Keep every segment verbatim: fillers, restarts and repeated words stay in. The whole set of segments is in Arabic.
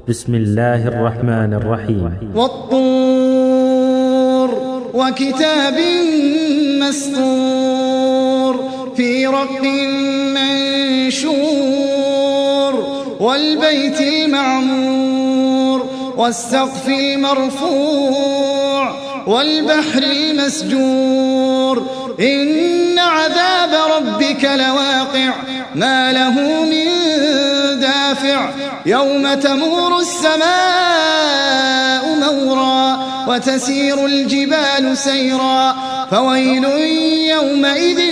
بسم الله الرحمن الرحيم. والطور وكتاب مسطور في رق منشور والبيت المعمور والسقف المرفوع والبحر المسجور إن عذاب ربك لواقع ما له من دافع يوم تمور السماء مورا وتسير الجبال سيرا فويل يومئذ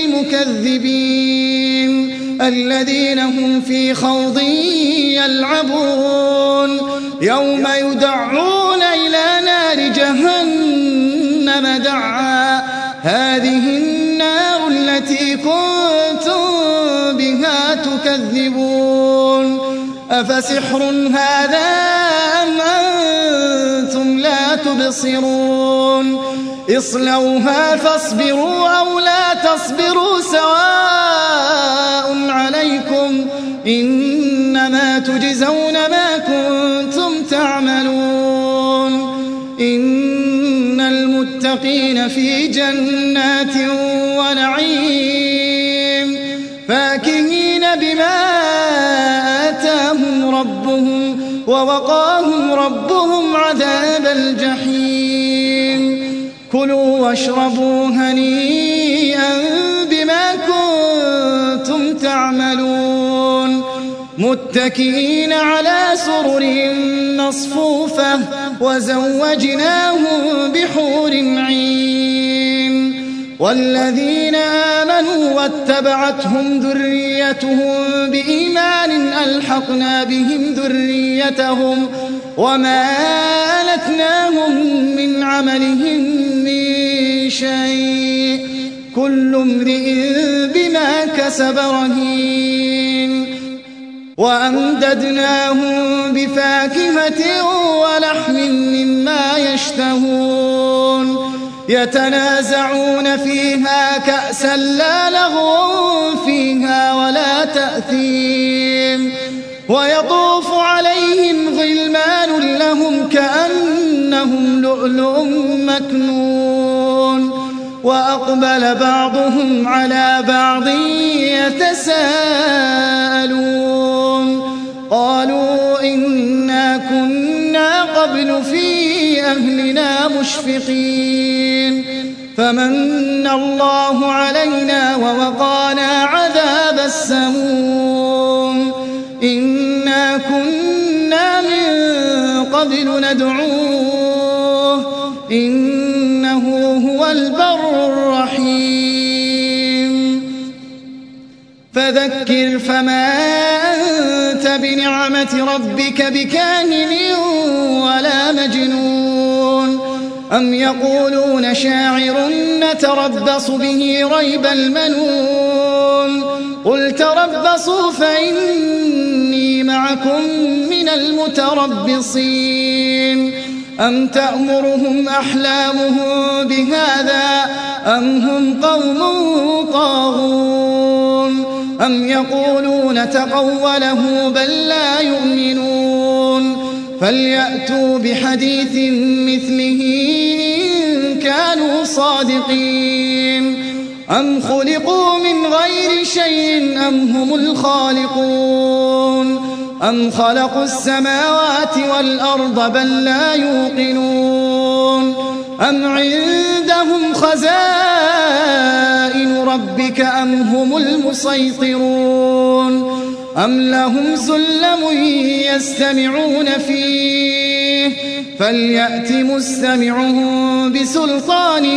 للمكذبين الذين هم في خوض يلعبون يوم يدعون إلى نار جهنم دعا هذه النار التي كنتم بها تكذبون أفسحر هذا أم أنتم لا تبصرون اصلوها فاصبروا أو لا تصبروا سواء عليكم إنما تجزون ما كنتم تعملون إن المتقين في جنات ونعيم فاكهين بما آتاهم ربهم ووقاهم ربهم عذاب الجحيم كلوا واشربوا هنيئا بما كنتم تعملون متكئين على سرر مصفوفة وزوجناهم بحور عين والذين آمنوا واتبعتهم ذريتهم بإيمان ألحقنا بهم ذريتهم وما ألتناهم من عملهم من شيء كل امرئ بما كسب رهين وأمددناهم بفاكهة ولحم مما يشتهون يتنازعون فيها كأسا لا لغو فيها ولا تأثيم ويطوف عليهم غلمان لهم كأنهم لؤلؤ مكنون وأقبل بعضهم على بعض يتساءلون قالوا إنا كنا قبل في أهلنا مشفقين فمن الله علينا ووقانا عذاب السموم إنا كنا من قبل ندعوه إنه هو البر الرحيم فذكر فما أنت بنعمة ربك بكاهن ولا مجنون أم يقولون شاعر نتربص به ريب المنون قل تربصوا فإني معكم من المتربصين أم تأمرهم أحلامهم بهذا أم هم قوم طاغون أم يقولون تقوله بل لا يؤمنون فليأتوا بحديث مثله إن كانوا صادقين أم خلقوا من غير شيء أم هم الخالقون أم خلقوا السماوات والأرض بل لا يوقنون أم عندهم خزائن ربك أم هم المسيطرون أم لهم سلم يستمعون فيه فليأت مستمعهم بسلطان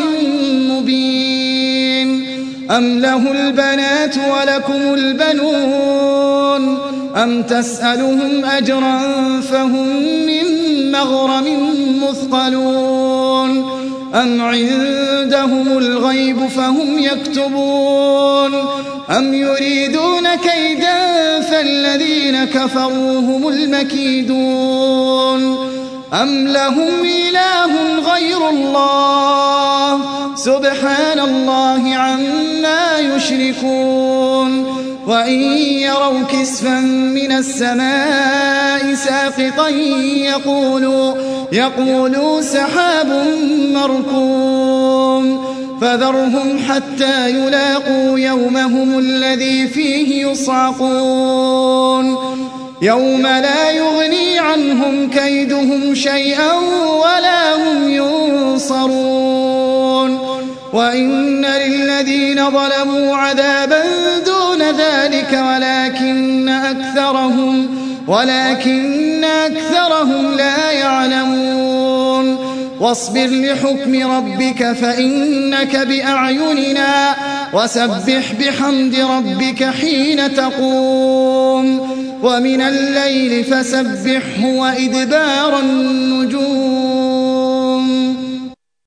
مبين أم له البنات ولكم البنون أم تسألهم أجرا فهم من مغرم مثقلون أم عندهم الغيب فهم يكتبون أم يريدون كيدا فالذين كفروا هم المكيدون أم لهم إله غير الله سبحان الله عما يشركون وإن يروا كسفا من السماء ساقطا يقولوا, يقولوا سحاب مركوم فذرهم حتى يلاقوا يومهم الذي فيه يصعقون يوم لا يغني عنهم كيدهم شيئا ولا هم ينصرون وإن للذين ظلموا عذابا دون ذلك ولكن أكثرهم, ولكن أكثرهم لا يعلمون واصبر لحكم ربك فإنك بأعيننا وسبح بحمد ربك حين تقوم ومن الليل فسبحه وإدبار النجوم